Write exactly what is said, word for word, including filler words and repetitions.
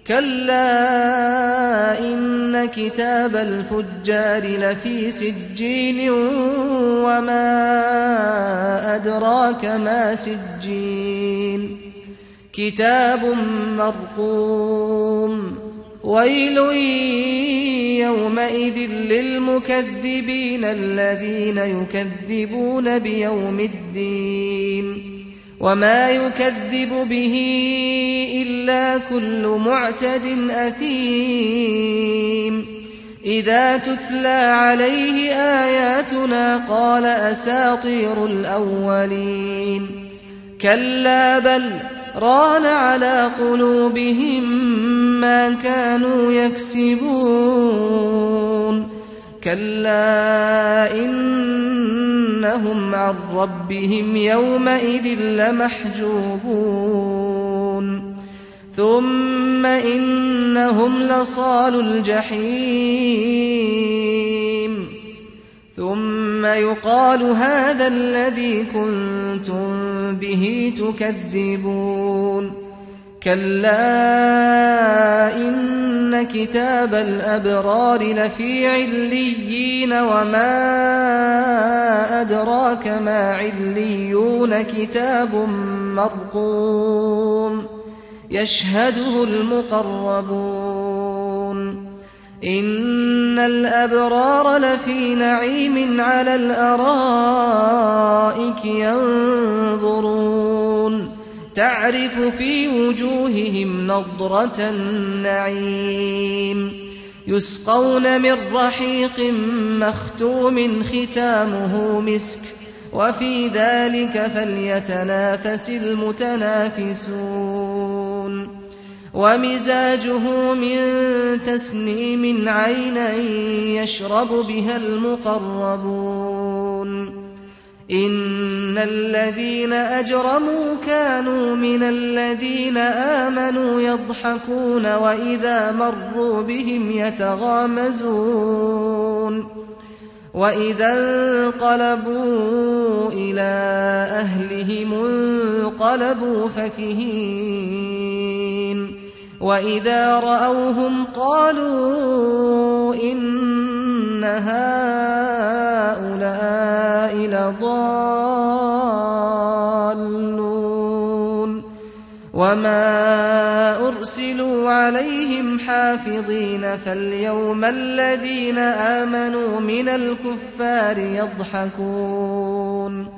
كلا إن كتاب الفجار لفي سجين وما أدراك ما سجين كتاب مرقوم ويل يومئذ للمكذبين الذين يكذبون بيوم الدين وما يكذب به إلا كل معتد أثيم إذا تتلى عليه آياتنا قال أساطير الأولين كلا بل ران على قلوبهم ما كانوا يكسبون كلا إنهم عن ربهم يومئذ لمحجوبون ثم إنهم لصالو الجحيم ثم يقال هذا الذي كنتم به تكذبون كلا إن كتاب الأبرار لفي عليين وما أدراك ما عليون كتاب مرقوم يشهده المقربون إن الأبرار لفي نعيم على الأرائك ينظرون تعرف في وجوههم نضرة النعيم يسقون من رحيق مختوم ختامه مسك وفي ذلك فليتنافس المتنافسون ومزاجه من تسنيم عينا يشرب بها المقربون إن الذين أجرموا كانوا من الذين آمنوا يضحكون وإذا مروا بهم يتغامزون وإذا انقلبوا إلى أهلهم انقلبوا فكهين وإذا رأوهم قالوا إن هؤلاء لضالون وما أرسلوا عليهم حافظين فاليوم الذين آمنوا من الكفار يضحكون